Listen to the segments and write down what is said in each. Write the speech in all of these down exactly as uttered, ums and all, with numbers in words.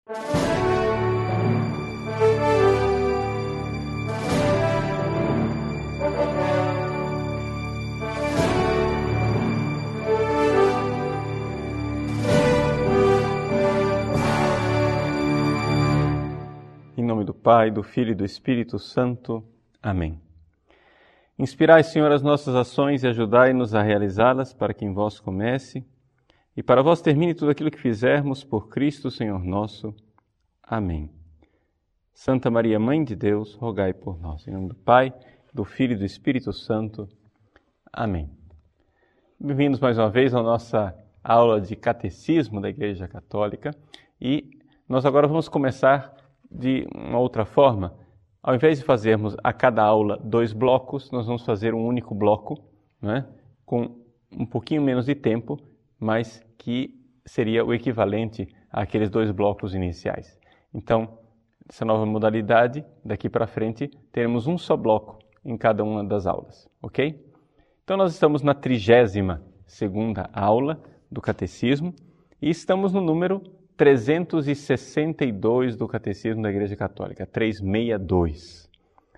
Em nome do Pai, do Filho e do Espírito Santo. Amém. Inspirai, Senhor, as nossas ações e ajudai-nos a realizá-las, para que em vós comece e para vós termine tudo aquilo que fizermos por Cristo, Senhor nosso. Amém. Santa Maria, Mãe de Deus, rogai por nós. Em nome do Pai, do Filho e do Espírito Santo. Amém. Bem-vindos mais uma vez à nossa aula de Catecismo da Igreja Católica. E nós agora vamos começar de uma outra forma. Ao invés de fazermos a cada aula dois blocos, nós vamos fazer um único bloco, né, com um pouquinho menos de tempo, mas que seria o equivalente àqueles dois blocos iniciais. Então, essa nova modalidade, daqui para frente, teremos um só bloco em cada uma das aulas, ok? Então, nós estamos na trigésima segunda aula do Catecismo e estamos no número trezentos e sessenta e dois do Catecismo da Igreja Católica, trezentos e sessenta e dois.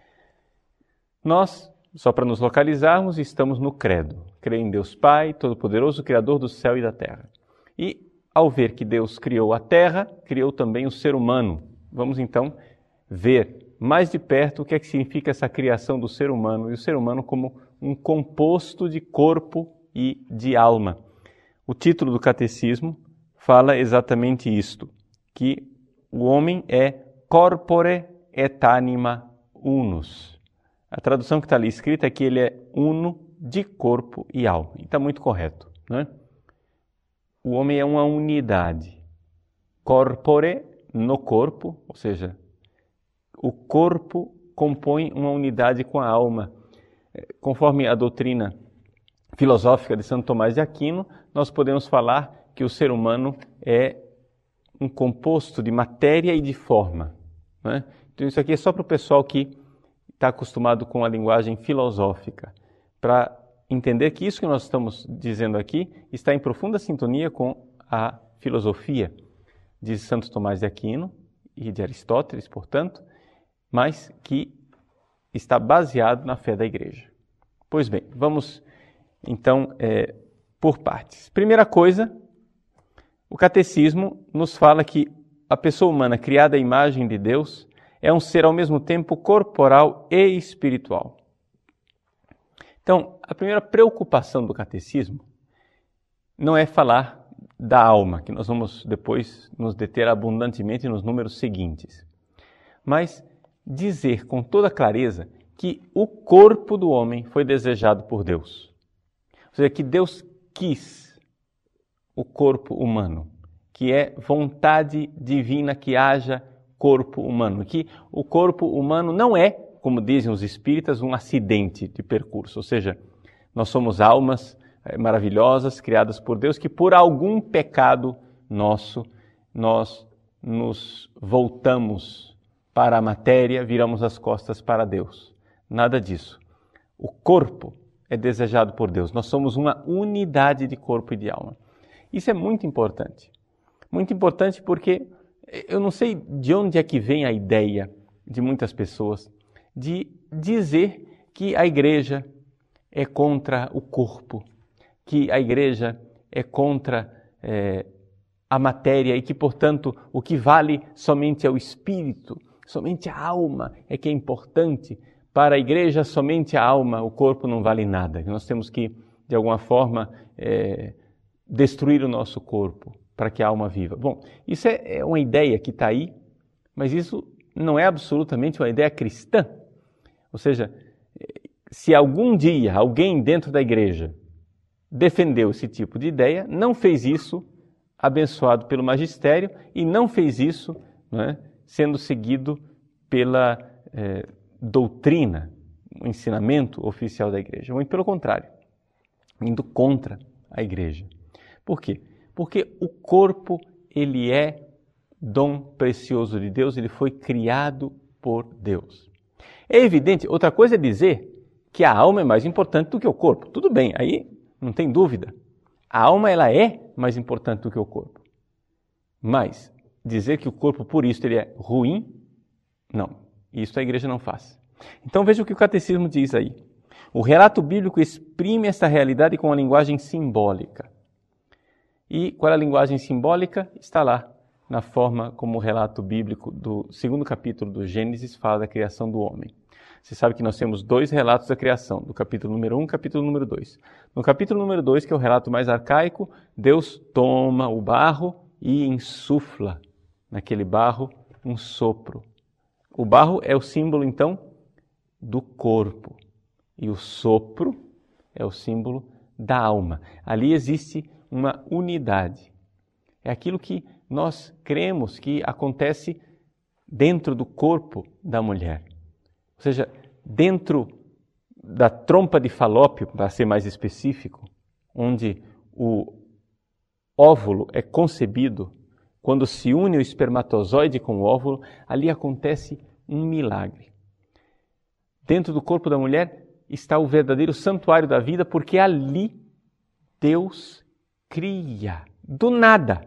Nós, só para nos localizarmos, estamos no Credo. Creio em Deus Pai, Todo-Poderoso, Criador do céu e da terra. E, ao ver que Deus criou a terra, criou também o ser humano. Vamos, então, ver mais de perto o que é que significa essa criação do ser humano e o ser humano como um composto de corpo e de alma. O título do Catecismo fala exatamente isto, que o homem é corpore et anima unus. A tradução que está ali escrita é que ele é uno de corpo e alma. E está muito correto, né? O homem é uma unidade. Corpore, no corpo, ou seja, o corpo compõe uma unidade com a alma. Conforme a doutrina filosófica de Santo Tomás de Aquino, nós podemos falar que o ser humano é um composto de matéria e de forma, né? Então isso aqui é só para o pessoal que está acostumado com a linguagem filosófica, para entender que isso que nós estamos dizendo aqui está em profunda sintonia com a filosofia de Santo Tomás de Aquino e de Aristóteles, portanto, mas que está baseado na fé da Igreja. Pois bem, vamos então é, por partes. Primeira coisa, o Catecismo nos fala que a pessoa humana criada à imagem de Deus é um ser ao mesmo tempo corporal e espiritual. Então, a primeira preocupação do Catecismo não é falar da alma, que nós vamos depois nos deter abundantemente nos números seguintes, mas dizer com toda clareza que o corpo do homem foi desejado por Deus. Ou seja, que Deus quis o corpo humano, que é vontade divina que haja corpo humano, que o corpo humano não é, como dizem os espíritas, um acidente de percurso, ou seja, nós somos almas maravilhosas, criadas por Deus, que por algum pecado nosso, nós nos voltamos para a matéria, viramos as costas para Deus. Nada disso. O corpo é desejado por Deus. Nós somos uma unidade de corpo e de alma. Isso é muito importante. Muito importante porque eu não sei de onde é que vem a ideia de muitas pessoas de dizer que a igreja é contra o corpo, que a igreja é contra é, a matéria e que, portanto, o que vale somente é o espírito, somente a alma é que é importante. Para a igreja, somente a alma, o corpo não vale nada. Nós temos que, de alguma forma, é, destruir o nosso corpo para que a alma viva. Bom, isso é, é uma ideia que está aí, mas isso não é absolutamente uma ideia cristã. Ou seja, se algum dia alguém dentro da igreja defendeu esse tipo de ideia, não fez isso abençoado pelo magistério e não fez isso, né, sendo seguido pela é, doutrina, o ensinamento oficial da igreja. Muito pelo contrário, indo contra a igreja. Por quê? Porque o corpo, ele é dom precioso de Deus, ele foi criado por Deus. É evidente, outra coisa é dizer que a alma é mais importante do que o corpo. Tudo bem, aí não tem dúvida. A alma, ela é mais importante do que o corpo. Mas dizer que o corpo por isso ele é ruim, não, isso a igreja não faz. Então veja o que o catecismo diz aí. O relato bíblico exprime essa realidade com uma linguagem simbólica. E qual é a linguagem simbólica? Está lá, na forma como o relato bíblico do segundo capítulo do Gênesis fala da criação do homem. Você sabe que nós temos dois relatos da criação, do capítulo número um e capítulo número dois. No capítulo número dois, que é o relato mais arcaico, Deus toma o barro e insufla naquele barro um sopro. O barro é o símbolo, então, do corpo. E o sopro é o símbolo da alma. Ali existe uma unidade. É aquilo que nós cremos que acontece dentro do corpo da mulher. Ou seja, dentro da trompa de Falópio, para ser mais específico, onde o óvulo é concebido, quando se une o espermatozoide com o óvulo, ali acontece um milagre. Dentro do corpo da mulher está o verdadeiro santuário da vida, porque ali Deus cria, do nada,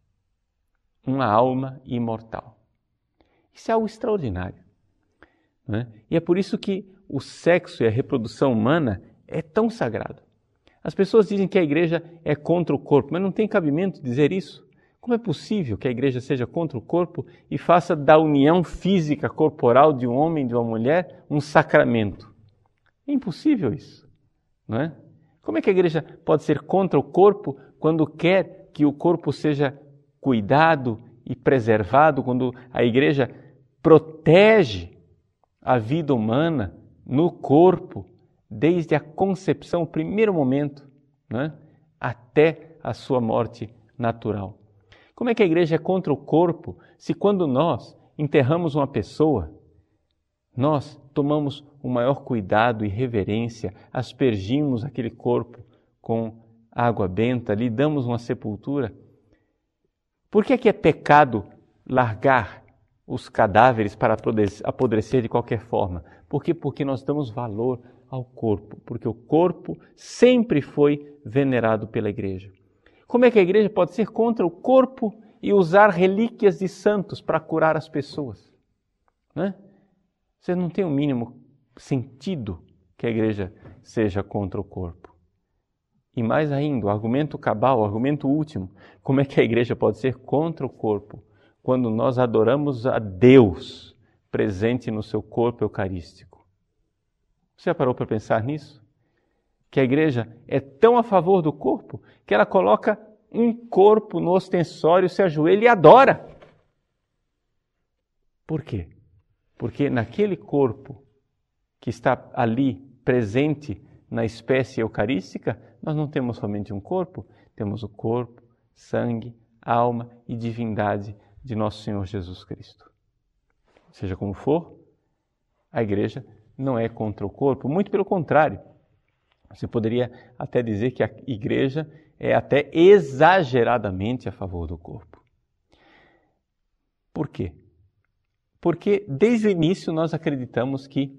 uma alma imortal. Isso é algo extraordinário. Não é? E é por isso que o sexo e a reprodução humana é tão sagrado. As pessoas dizem que a igreja é contra o corpo, mas não tem cabimento dizer isso. Como é possível que a igreja seja contra o corpo e faça da união física corporal de um homem e de uma mulher um sacramento? É impossível isso, não é? Como é que a igreja pode ser contra o corpo quando quer que o corpo seja cuidado e preservado, quando a igreja protege a vida humana no corpo, desde a concepção, o primeiro momento, né, até a sua morte natural? Como é que a igreja é contra o corpo se quando nós enterramos uma pessoa, nós tomamos o maior cuidado e reverência, aspergimos aquele corpo com água benta, lhe damos uma sepultura? Por que é que é pecado largar os cadáveres para apodrecer de qualquer forma? Por quê? Porque nós damos valor ao corpo, porque o corpo sempre foi venerado pela igreja. Como é que a igreja pode ser contra o corpo e usar relíquias de santos para curar as pessoas? Né? Você não tem o mínimo sentido que a igreja seja contra o corpo. E mais ainda, o argumento cabal, o argumento último, como é que a igreja pode ser contra o corpo quando nós adoramos a Deus presente no seu corpo eucarístico? Você já parou para pensar nisso? Que a igreja é tão a favor do corpo que ela coloca um corpo no ostensório, se ajoelha e adora. Por quê? Porque naquele corpo que está ali presente na espécie eucarística, nós não temos somente um corpo, temos o corpo, sangue, alma e divindade de nosso Senhor Jesus Cristo. Seja como for, a igreja não é contra o corpo, muito pelo contrário. Você poderia até dizer que a igreja é até exageradamente a favor do corpo. Por quê? Porque desde o início nós acreditamos que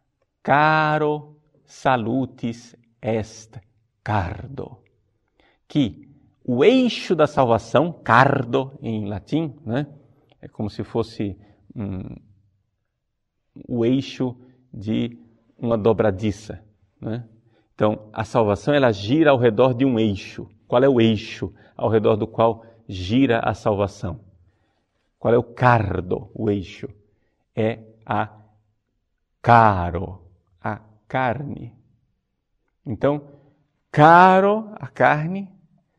caro salutis est cardo, que o eixo da salvação, cardo em latim, né? É como se fosse hum, o eixo de uma dobradiça, né? Então, a salvação ela gira ao redor de um eixo. Qual é o eixo ao redor do qual gira a salvação? Qual é o cardo, o eixo? É a caro, a carne. Então, caro, a carne,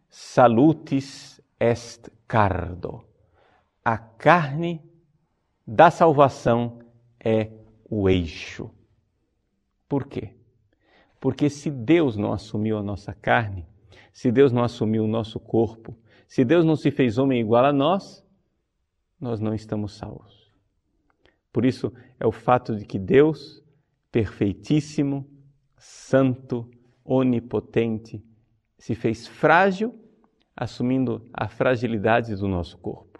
salutis est cardo. A carne da salvação é o eixo. Por quê? Porque se Deus não assumiu a nossa carne, se Deus não assumiu o nosso corpo, se Deus não se fez homem igual a nós, nós não estamos salvos. Por isso é o fato de que Deus, perfeitíssimo, santo, onipotente, se fez frágil, assumindo a fragilidade do nosso corpo.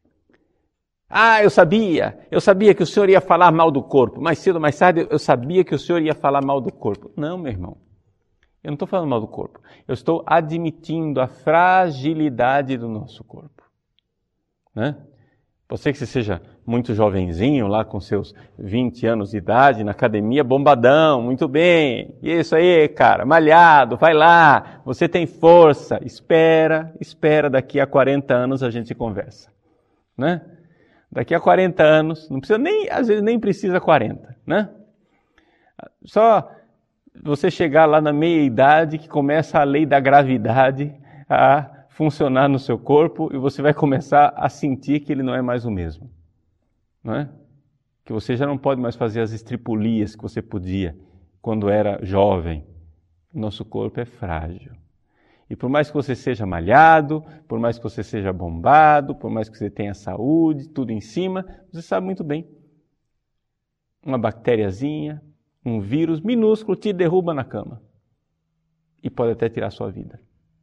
Ah, eu sabia, eu sabia que o Senhor ia falar mal do corpo. Mais cedo ou mais tarde, eu sabia que o Senhor ia falar mal do corpo. Não, meu irmão, eu não estou falando mal do corpo. Eu estou admitindo a fragilidade do nosso corpo. Né? Pode ser que você seja muito jovenzinho, lá com seus vinte anos de idade, na academia, bombadão, muito bem. Isso aí, cara, malhado, vai lá, você tem força. Espera, espera, daqui a quarenta anos a gente conversa, né? Daqui a quarenta anos, não precisa nem, às vezes nem precisa quarenta, né? Só você chegar lá na meia-idade que começa a lei da gravidade a funcionar no seu corpo e você vai começar a sentir que ele não é mais o mesmo, não é? Que você já não pode mais fazer as estripulias que você podia quando era jovem. Nosso corpo é frágil. E por mais que você seja malhado, por mais que você seja bombado, por mais que você tenha saúde, tudo em cima, você sabe muito bem. Uma bactériazinha, um vírus minúsculo te derruba na cama. E pode até tirar sua vida.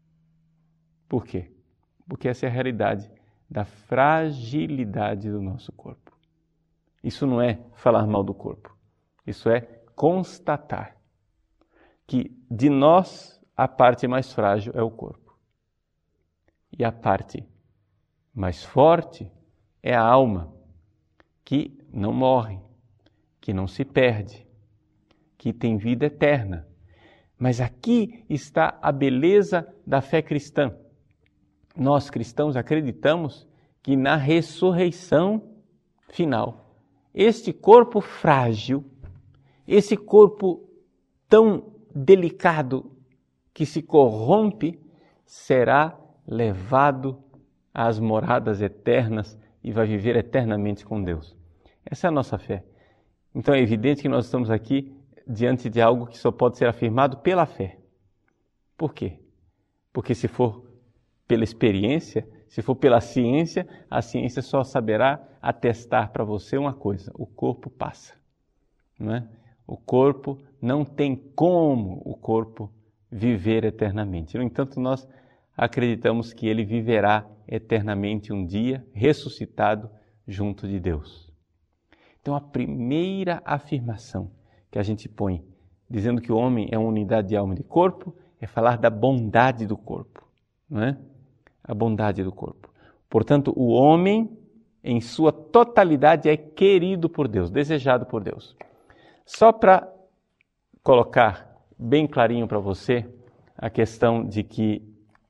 Por quê? Porque essa é a realidade da fragilidade do nosso corpo. Isso não é falar mal do corpo. Isso é constatar que de nós a parte mais frágil é o corpo. E a parte mais forte é a alma, que não morre, que não se perde, que tem vida eterna. Mas aqui está a beleza da fé cristã. Nós cristãos acreditamos que na ressurreição final, este corpo frágil, esse corpo tão delicado que se corrompe, será levado às moradas eternas e vai viver eternamente com Deus. Essa é a nossa fé. Então é evidente que nós estamos aqui diante de algo que só pode ser afirmado pela fé. Por quê? Porque se for pela experiência, se for pela ciência, a ciência só saberá atestar para você uma coisa: o corpo passa, não é? O corpo não tem como o corpo viver eternamente. No entanto, nós acreditamos que ele viverá eternamente um dia, ressuscitado junto de Deus. Então, a primeira afirmação que a gente põe, dizendo que o homem é uma unidade de alma e de corpo, é falar da bondade do corpo, não é? A bondade do corpo. Portanto, o homem, em sua totalidade, é querido por Deus, desejado por Deus. Só para colocar bem clarinho para você a questão de que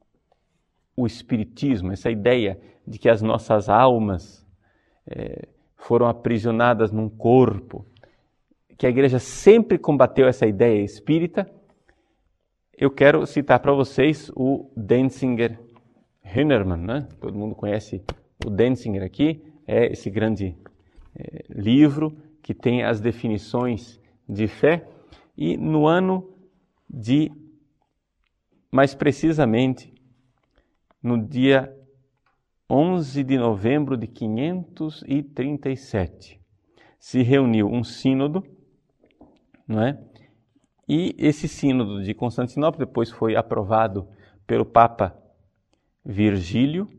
o espiritismo, essa ideia de que as nossas almas é, foram aprisionadas num corpo, que a igreja sempre combateu essa ideia espírita, eu quero citar para vocês o Denzinger Hünermann, né? Todo mundo conhece o Denzinger aqui, é esse grande é, livro que tem as definições de fé. E no ano de, mais precisamente, no dia onze de novembro de quinhentos e trinta e sete, se reuniu um sínodo, não é? E esse sínodo de Constantinopla depois foi aprovado pelo Papa Virgílio,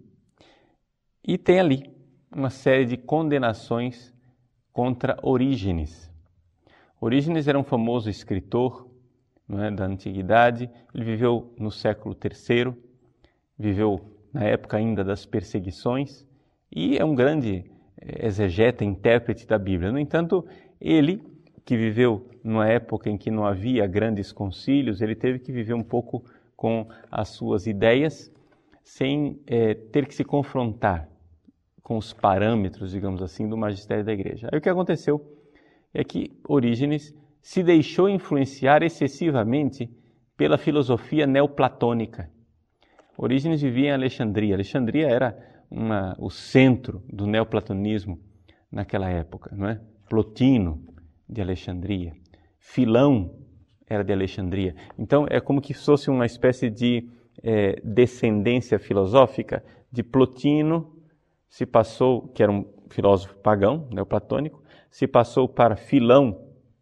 e tem ali uma série de condenações contra Orígenes. Orígenes era um famoso escritor, não é, da antiguidade. Ele viveu no século terceiro, viveu na época ainda das perseguições e é um grande exegeta, intérprete da Bíblia. No entanto, ele, que viveu numa época em que não havia grandes concílios, ele teve que viver um pouco com as suas ideias, sem é, ter que se confrontar com os parâmetros, digamos assim, do magistério da igreja. Aí o que aconteceu é que Orígenes se deixou influenciar excessivamente pela filosofia neoplatônica. Orígenes vivia em Alexandria. Alexandria era uma, o centro do neoplatonismo naquela época, não é? Plotino, de Alexandria. Filão era de Alexandria. Então, é como que fosse uma espécie de é, descendência filosófica de Plotino, se passou, que era um filósofo pagão, neoplatônico, se passou para Filão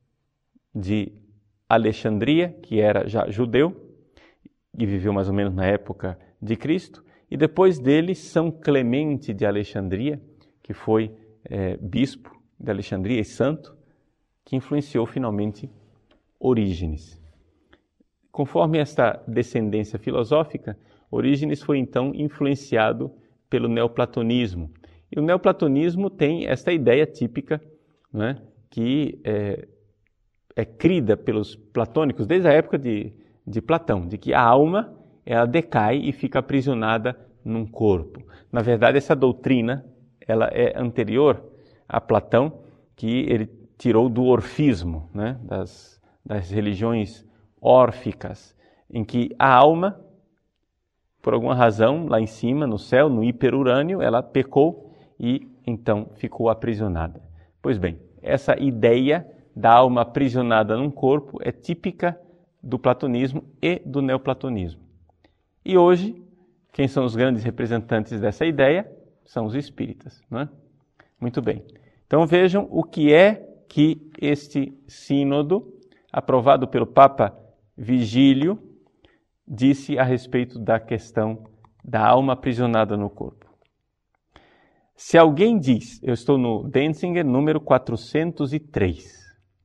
de Alexandria, que era já judeu, e viveu mais ou menos na época de Cristo, e depois dele São Clemente de Alexandria, que foi é, bispo de Alexandria e santo, que influenciou finalmente Orígenes. Conforme esta descendência filosófica, Orígenes foi então influenciado pelo neoplatonismo. E o neoplatonismo tem esta ideia típica, não é? que é, é crida pelos platônicos desde a época de, de Platão, de que a alma ela decai e fica aprisionada num corpo. Na verdade, essa doutrina ela é anterior a Platão, que ele tirou do orfismo, né? das, das religiões órficas, em que a alma, por alguma razão, lá em cima, no céu, no hiperurânio, ela pecou e então ficou aprisionada. Pois bem, essa ideia da alma aprisionada num corpo é típica do platonismo e do neoplatonismo. E hoje, quem são os grandes representantes dessa ideia? São os espíritas, não é? Muito bem. Então vejam o que é que este sínodo, aprovado pelo Papa Vigílio, disse a respeito da questão da alma aprisionada no corpo. Se alguém diz, eu estou no Denzinger número quatrocentos e três,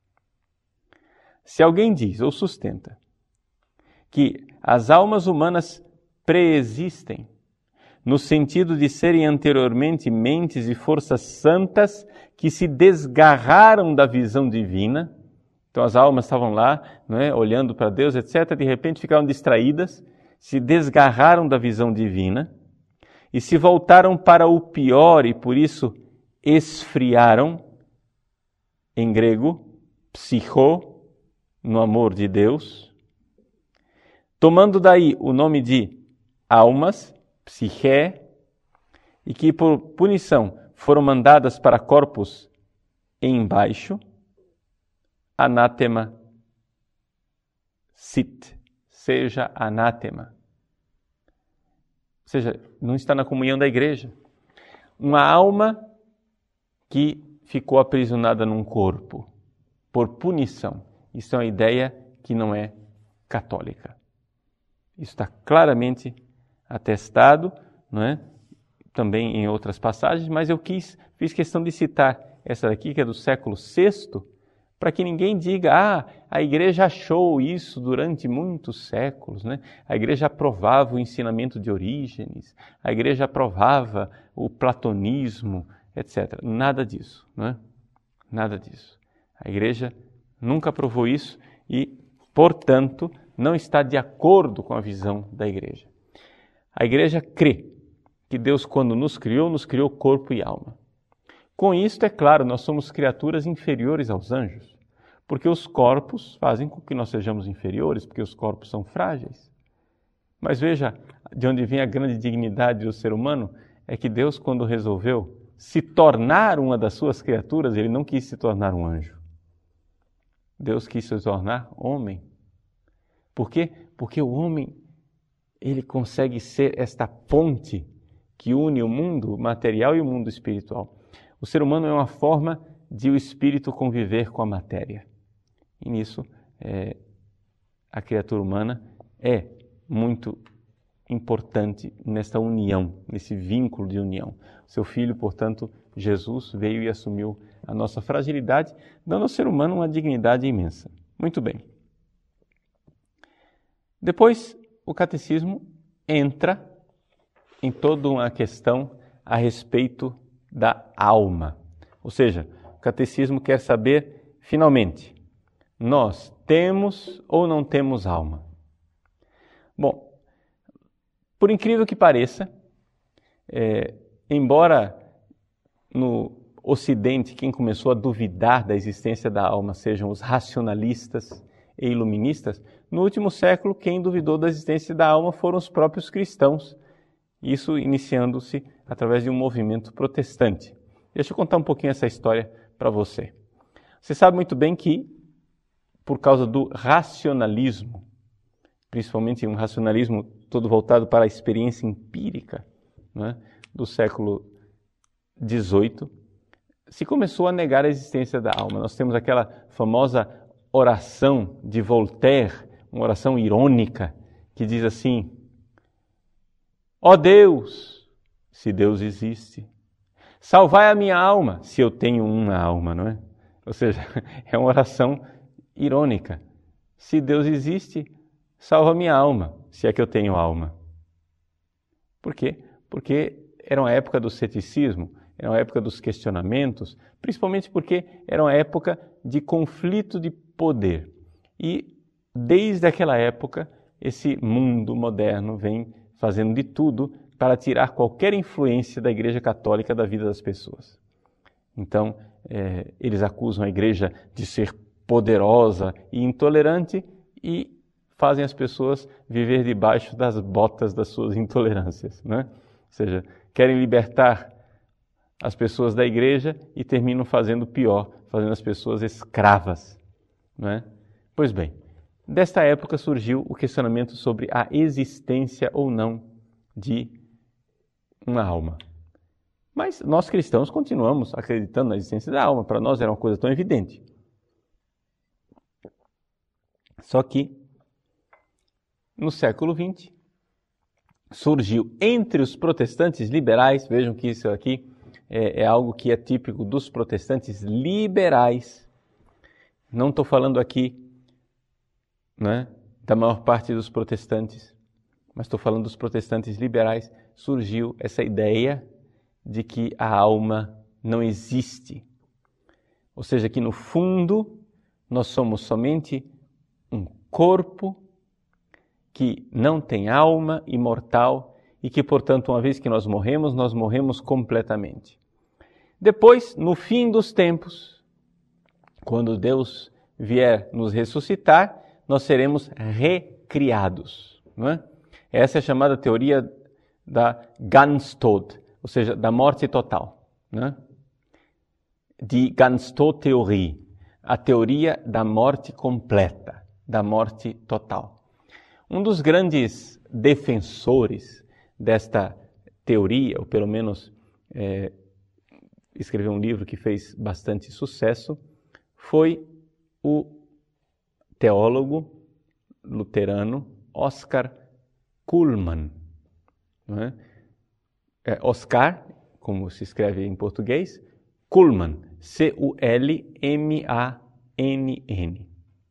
se alguém diz ou sustenta que as almas humanas preexistem, no sentido de serem anteriormente mentes e forças santas que se desgarraram da visão divina, então as almas estavam lá, não é, olhando para Deus, etcétera, de repente ficaram distraídas, se desgarraram da visão divina e se voltaram para o pior e por isso esfriaram, em grego, psicho, no amor de Deus, tomando daí o nome de almas, psiché, e que por punição foram mandadas para corpos embaixo, anátema sit, seja anátema. Ou seja, não está na comunhão da igreja. Uma alma que ficou aprisionada num corpo por punição. Isso é uma ideia que não é católica. Isso está claramente atestado, não é? Também em outras passagens, mas eu quis, fiz questão de citar essa daqui, que é do século sexto, para que ninguém diga, ah, a igreja achou isso durante muitos séculos, né? A igreja aprovava o ensinamento de Orígenes, a igreja aprovava o platonismo, etcétera. Nada disso, né? Nada disso. A igreja nunca aprovou isso e, portanto, não está de acordo com a visão da igreja. A igreja crê que Deus, quando nos criou, nos criou corpo e alma. Com isso, é claro, nós somos criaturas inferiores aos anjos, porque os corpos fazem com que nós sejamos inferiores, porque os corpos são frágeis. Mas veja, de onde vem a grande dignidade do ser humano, é que Deus, quando resolveu se tornar uma das suas criaturas, Ele não quis se tornar um anjo. Deus quis se tornar homem. Por quê? Porque o homem, ele consegue ser esta ponte que une o mundo material e o mundo espiritual. O ser humano é uma forma de o espírito conviver com a matéria. E nisso, é, a criatura humana é muito importante nesta união, nesse vínculo de união. Seu filho, portanto, Jesus, veio e assumiu a nossa fragilidade, dando ao ser humano uma dignidade imensa. Muito bem. Depois, o catecismo entra em toda uma questão a respeito da alma. Ou seja, o catecismo quer saber, finalmente, nós temos ou não temos alma? Bom, por incrível que pareça, é, embora no Ocidente quem começou a duvidar da existência da alma sejam os racionalistas e iluministas, no último século quem duvidou da existência da alma foram os próprios cristãos, isso iniciando-se através de um movimento protestante. Deixa eu contar um pouquinho essa história para você. Você sabe muito bem que, por causa do racionalismo, principalmente um racionalismo todo voltado para a experiência empírica, né, do século dezoito, se começou a negar a existência da alma. Nós temos aquela famosa oração de Voltaire, uma oração irônica, que diz assim: ó Deus, se Deus existe, salvai a minha alma, se eu tenho uma alma, não é? Ou seja, é uma oração irônica. Se Deus existe, salva a minha alma, se é que eu tenho alma. Por quê? Porque era uma época do ceticismo, era uma época dos questionamentos, principalmente porque era uma época de conflito de poder. E desde aquela época, esse mundo moderno vem fazendo de tudo para tirar qualquer influência da Igreja Católica da vida das pessoas. Então, eh, eles acusam a Igreja de ser poderosa e intolerante e fazem as pessoas viver debaixo das botas das suas intolerâncias, né? Ou seja, querem libertar as pessoas da Igreja e terminam fazendo pior, fazendo as pessoas escravas, né? Pois bem, desta época surgiu o questionamento sobre a existência ou não de uma alma. Mas nós cristãos continuamos acreditando na existência da alma. Para nós era uma coisa tão evidente. Só que, no século vinte, surgiu entre os protestantes liberais, vejam que isso aqui é, é algo que é típico dos protestantes liberais. Não estou falando aqui, né, da maior parte dos protestantes, mas estou falando dos protestantes liberais. Surgiu essa ideia de que a alma não existe. Ou seja, que no fundo nós somos somente um corpo que não tem alma, imortal, e que, portanto, uma vez que nós morremos, nós morremos completamente. Depois, no fim dos tempos, quando Deus vier nos ressuscitar, nós seremos recriados, não é? Essa é a chamada teoria da Ganztod, ou seja, da morte total, né? De Ganztod-Theorie, a teoria da morte completa, da morte total. Um dos grandes defensores desta teoria, ou pelo menos é, escreveu um livro que fez bastante sucesso, foi o teólogo luterano Oscar Cullmann. Não é? É Oscar, como se escreve em português, Cullmann, C U L M A N N.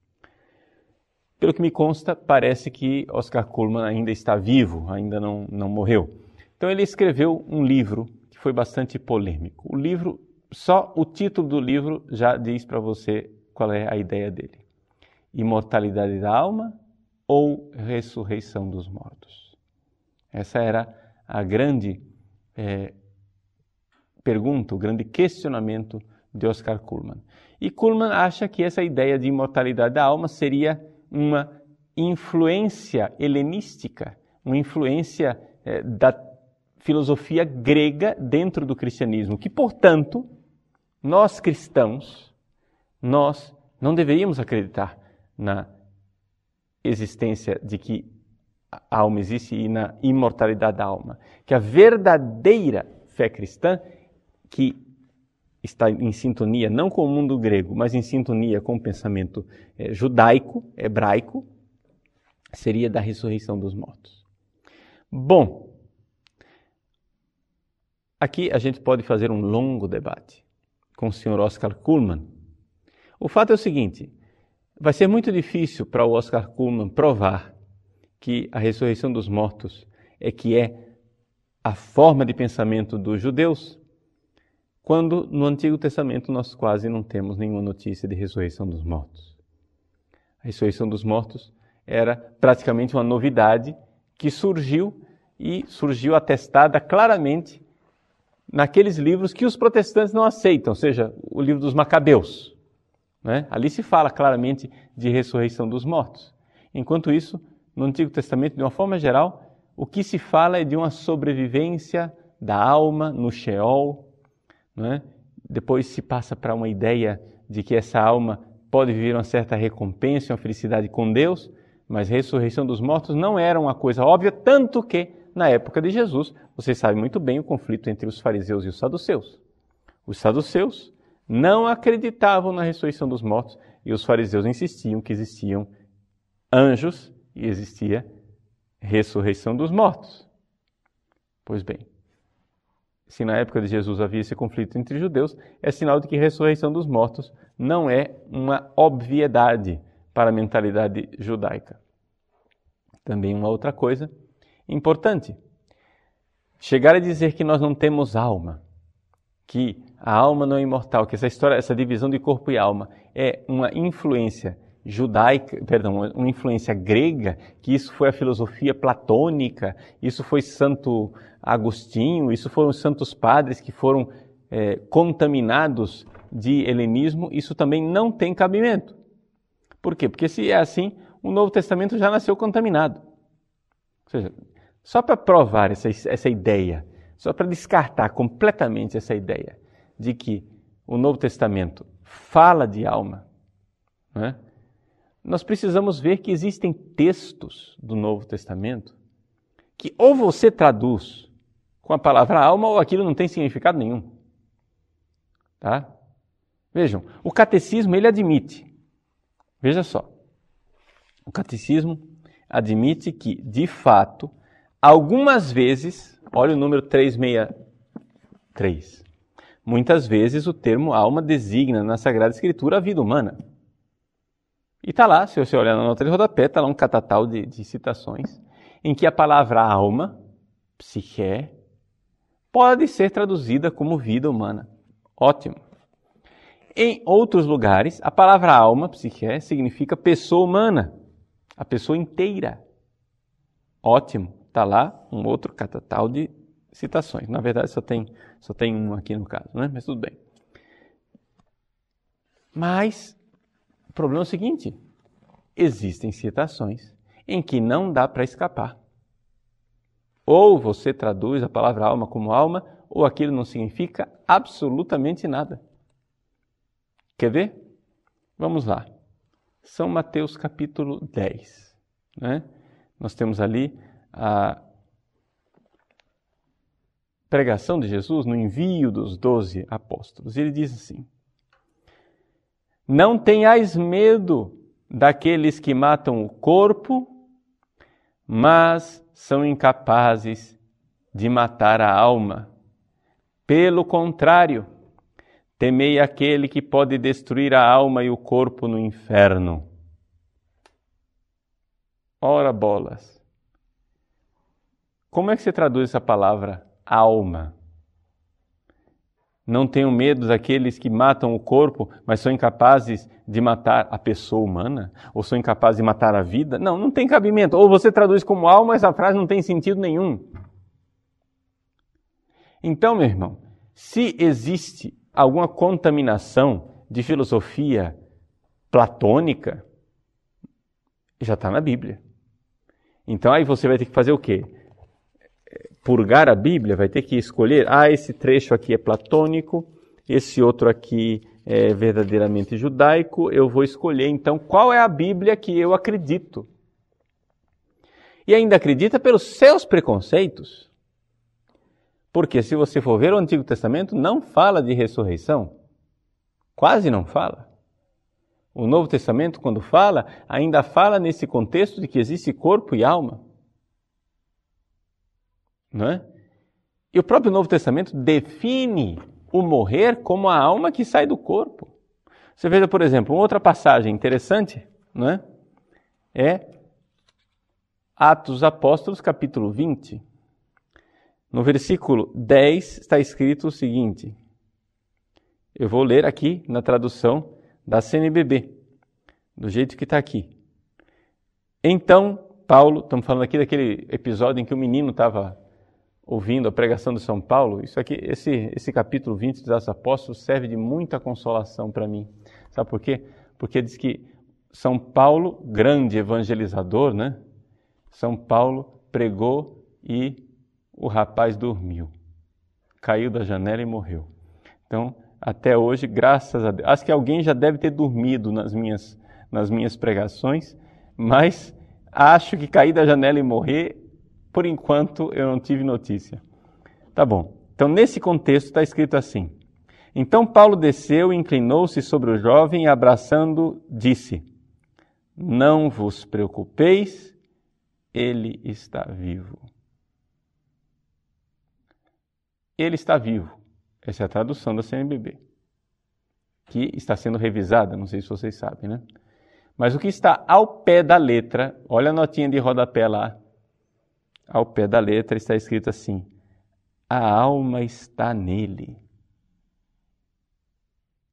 Pelo que me consta, parece que Oscar Cullmann ainda está vivo, ainda não, não morreu. Então ele escreveu um livro que foi bastante polêmico. O livro, só o título do livro já diz para você qual é a ideia dele. Imortalidade da alma ou ressurreição dos mortos? Essa era a grande é, pergunta, o grande questionamento de Oscar Cullmann. E Cullmann acha que essa ideia de imortalidade da alma seria uma influência helenística, uma influência é, da filosofia grega dentro do cristianismo, que, portanto, nós cristãos, nós não deveríamos acreditar na existência de que a alma existe e na imortalidade da alma. Que a verdadeira fé cristã, que está em sintonia não com o mundo grego, mas em sintonia com o pensamento é, judaico, hebraico, seria da ressurreição dos mortos. Bom, aqui a gente pode fazer um longo debate com o senhor Oscar Cullmann. O fato é o seguinte, vai ser muito difícil para o Oscar Cullmann provar que a ressurreição dos mortos é que é a forma de pensamento dos judeus, quando no Antigo Testamento nós quase não temos nenhuma notícia de ressurreição dos mortos. A ressurreição dos mortos era praticamente uma novidade que surgiu e surgiu atestada claramente naqueles livros que os protestantes não aceitam, ou seja, o livro dos Macabeus, né? Ali se fala claramente de ressurreição dos mortos. Enquanto isso, no Antigo Testamento, de uma forma geral, o que se fala é de uma sobrevivência da alma no Sheol, né? Depois se passa para uma ideia de que essa alma pode viver uma certa recompensa, uma felicidade com Deus, mas a ressurreição dos mortos não era uma coisa óbvia, tanto que, na época de Jesus, vocês sabem muito bem o conflito entre os fariseus e os saduceus. Os saduceus não acreditavam na ressurreição dos mortos e os fariseus insistiam que existiam anjos e existia ressurreição dos mortos. Pois bem, se na época de Jesus havia esse conflito entre judeus, é sinal de que a ressurreição dos mortos não é uma obviedade para a mentalidade judaica. Também uma outra coisa importante. Chegar a dizer que nós não temos alma, que a alma não é imortal, que essa história, essa divisão de corpo e alma é uma influência judaica, perdão, uma influência grega, que isso foi a filosofia platônica, isso foi Santo Agostinho, isso foram os santos padres que foram é, contaminados de helenismo, isso também não tem cabimento. Por quê? Porque se é assim, o Novo Testamento já nasceu contaminado. Ou seja, só para provar essa, essa ideia, só para descartar completamente essa ideia de que o Novo Testamento fala de alma, né? Nós precisamos ver que existem textos do Novo Testamento que ou você traduz com a palavra alma ou aquilo não tem significado nenhum. Tá? Vejam, o catecismo ele admite, veja só, o catecismo admite que, de fato, algumas vezes, olha o número trezentos e sessenta e três, muitas vezes o termo alma designa na Sagrada Escritura a vida humana. E está lá, se você olhar na nota de rodapé, está lá um catatal de, de citações, em que a palavra alma, psique, pode ser traduzida como vida humana. Ótimo. Em outros lugares, a palavra alma, psique, significa pessoa humana, a pessoa inteira. Ótimo. Está lá um outro catatal de citações. Na verdade, só tem, só tem um aqui no caso, né? Mas tudo bem. Mas o problema é o seguinte: existem citações em que não dá para escapar. Ou você traduz a palavra alma como alma, ou aquilo não significa absolutamente nada. Quer ver? Vamos lá. São Mateus capítulo dez. Né? Nós temos ali a pregação de Jesus no envio dos doze apóstolos. Ele diz assim: não tenhais medo daqueles que matam o corpo, mas são incapazes de matar a alma. Pelo contrário, temei aquele que pode destruir a alma e o corpo no inferno. Ora bolas. Como é que você traduz essa palavra alma? Não tenham medo daqueles que matam o corpo, mas são incapazes de matar a pessoa humana? Ou são incapazes de matar a vida? Não, não tem cabimento. Ou você traduz como alma, mas a frase não tem sentido nenhum. Então, meu irmão, se existe alguma contaminação de filosofia platônica, já está na Bíblia. Então aí você vai ter que fazer o quê? Purgar a Bíblia, vai ter que escolher, ah, esse trecho aqui é platônico, esse outro aqui é verdadeiramente judaico, eu vou escolher então qual é a Bíblia que eu acredito. E ainda acredita pelos seus preconceitos. Porque se você for ver o Antigo Testamento, não fala de ressurreição. Quase não fala. O Novo Testamento, quando fala, ainda fala nesse contexto de que existe corpo e alma. Não é? E o próprio Novo Testamento define o morrer como a alma que sai do corpo. Você veja, por exemplo, uma outra passagem interessante, não é? É Atos dos Apóstolos, capítulo vinte. No versículo dez está escrito o seguinte. Eu vou ler aqui na tradução da C N B B, do jeito que está aqui. Então, Paulo, estamos falando aqui daquele episódio em que o menino estava ouvindo a pregação de São Paulo. Isso aqui, esse, esse capítulo vinte dos Atos dos Apóstolos serve de muita consolação para mim. Sabe por quê? Porque diz que São Paulo, grande evangelizador, né? São Paulo pregou e o rapaz dormiu. Caiu da janela e morreu. Então, até hoje, graças a Deus. Acho que alguém já deve ter dormido nas minhas, nas minhas pregações, mas acho que cair da janela e morrer, por enquanto, eu não tive notícia. Tá bom. Então, nesse contexto está escrito assim. Então Paulo desceu e inclinou-se sobre o jovem e, abraçando, disse: não vos preocupeis, ele está vivo. Ele está vivo. Essa é a tradução da C N B B, que está sendo revisada, não sei se vocês sabem, né? Mas o que está ao pé da letra, olha a notinha de rodapé lá, ao pé da letra está escrito assim: a alma está nele.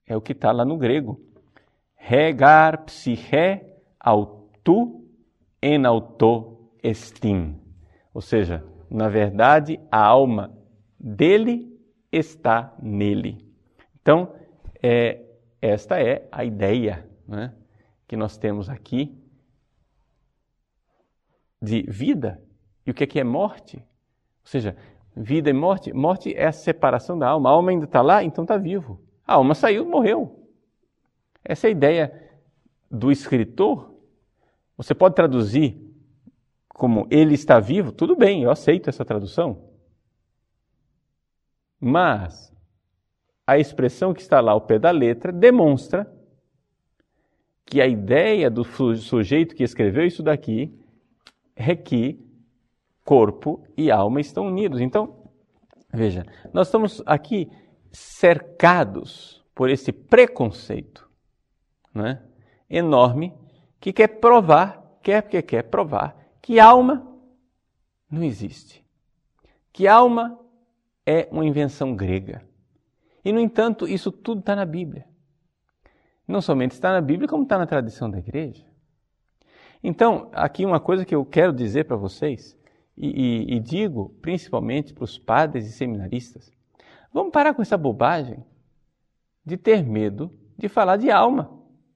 é o que está lá no grego. Hegar psiche autu en auto estin. Ou seja, na verdade, a alma dele está nele. Então, é, esta é a ideia, né, que nós temos aqui de vida. E o que é que é morte? Ou seja, vida e morte. Morte é a separação da alma. A alma ainda está lá, então está vivo. A alma saiu, morreu. Essa é a ideia do escritor. Você pode traduzir como ele está vivo? Tudo bem, eu aceito essa tradução. Mas a expressão que está lá ao pé da letra demonstra que a ideia do sujeito que escreveu isso daqui é que corpo e alma estão unidos. Então, veja, nós estamos aqui cercados por esse preconceito, né, enorme, que quer provar, quer porque quer provar, que alma não existe. Que alma é uma invenção grega. E, no entanto, isso tudo está na Bíblia. Não somente está na Bíblia, como está na tradição da igreja. Então, aqui uma coisa que eu quero dizer para vocês, e, e, e digo principalmente para os padres e seminaristas, vamos parar com essa bobagem de ter medo de falar de alma.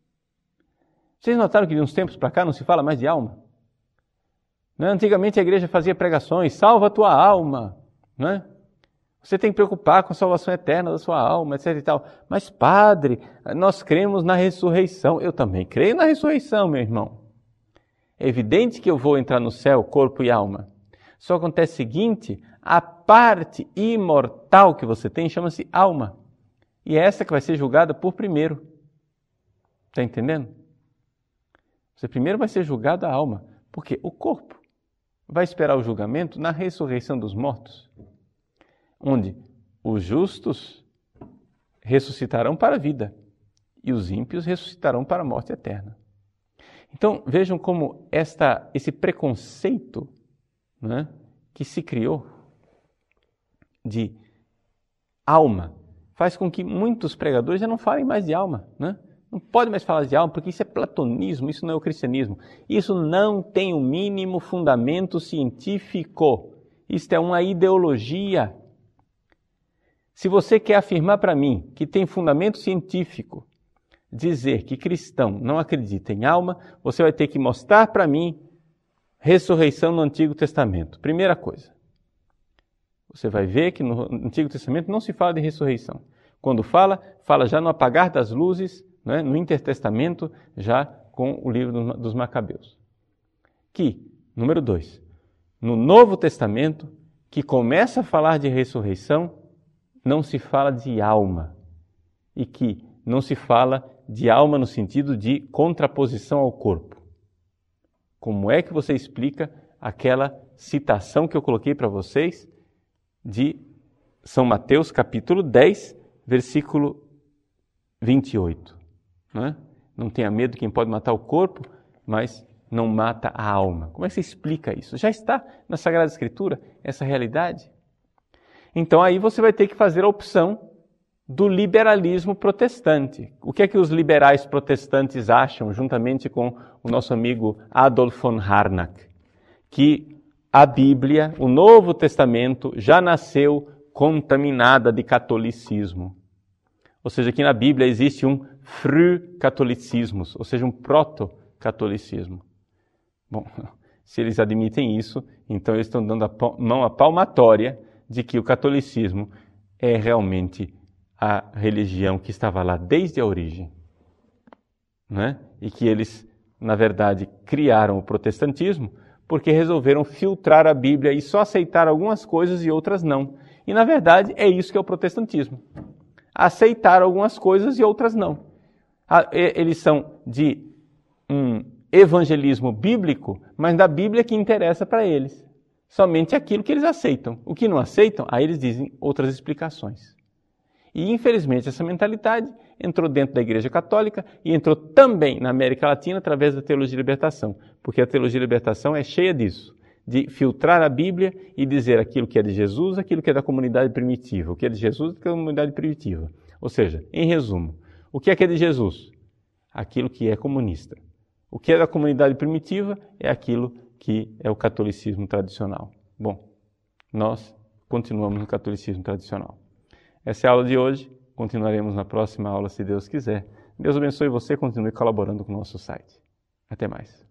Vocês notaram que de uns tempos para cá não se fala mais de alma? Não é? Antigamente a igreja fazia pregações, salva a tua alma, não é? Você tem que preocupar com a salvação eterna da sua alma, etc e tal. Mas, padre, nós cremos na ressurreição. Eu também creio na ressurreição, meu irmão. É evidente que eu vou entrar no céu, corpo e alma. Só acontece o seguinte, a parte imortal que você tem chama-se alma. E é essa que vai ser julgada por primeiro. Está entendendo? Você primeiro vai ser julgado a alma, porque o corpo vai esperar o julgamento na ressurreição dos mortos, onde os justos ressuscitarão para a vida e os ímpios ressuscitarão para a morte eterna. Então, vejam como esta, esse preconceito, né, que se criou de alma faz com que muitos pregadores já não falem mais de alma, né? Não pode mais falar de alma, porque isso é platonismo, isso não é o cristianismo. Isso não tem o mínimo fundamento científico. Isto é uma ideologia. Se você quer afirmar para mim que tem fundamento científico dizer que cristão não acredita em alma, você vai ter que mostrar para mim ressurreição no Antigo Testamento. Primeira coisa. Você vai ver que no Antigo Testamento não se fala de ressurreição. Quando fala, fala já no apagar das luzes, né, no intertestamento, já com o livro dos Macabeus. Que, número dois, no Novo Testamento, que começa a falar de ressurreição, não se fala de alma. E que não se fala de alma no sentido de contraposição ao corpo. Como é que você explica aquela citação que eu coloquei para vocês de São Mateus, capítulo dez, versículo vinte e oito? Não é? Não tenha medo quem pode matar o corpo, mas não mata a alma. Como é que você explica isso? Já está na Sagrada Escritura essa realidade? Então aí você vai ter que fazer a opção do liberalismo protestante. O que é que os liberais protestantes acham, juntamente com o nosso amigo Adolf von Harnack? Que a Bíblia, o Novo Testamento, já nasceu contaminada de catolicismo. Ou seja, que na Bíblia existe um frühcatolicismo, ou seja, um proto-catolicismo. Bom, se eles admitem isso, então eles estão dando a mão à palmatória de que o catolicismo é realmente a religião que estava lá desde a origem, né? E que eles, na verdade, criaram o protestantismo porque resolveram filtrar a Bíblia e só aceitar algumas coisas e outras não. E, na verdade, é isso que é o protestantismo. Aceitar algumas coisas e outras não. Eles são de um evangelismo bíblico, mas da Bíblia que interessa para eles. Somente aquilo que eles aceitam. O que não aceitam, aí eles dizem outras explicações. E, infelizmente, essa mentalidade entrou dentro da Igreja Católica e entrou também na América Latina através da Teologia de Libertação, porque a Teologia de Libertação é cheia disso, de filtrar a Bíblia e dizer aquilo que é de Jesus, aquilo que é da comunidade primitiva, o que é de Jesus, o que é da comunidade primitiva. Ou seja, em resumo, O que é que é de Jesus? Aquilo que é comunista. O que é da comunidade primitiva é aquilo que é o catolicismo tradicional. Bom, nós continuamos no catolicismo tradicional. Essa é a aula de hoje. Continuaremos na próxima aula, se Deus quiser. Deus abençoe você e continue colaborando com o nosso site. Até mais.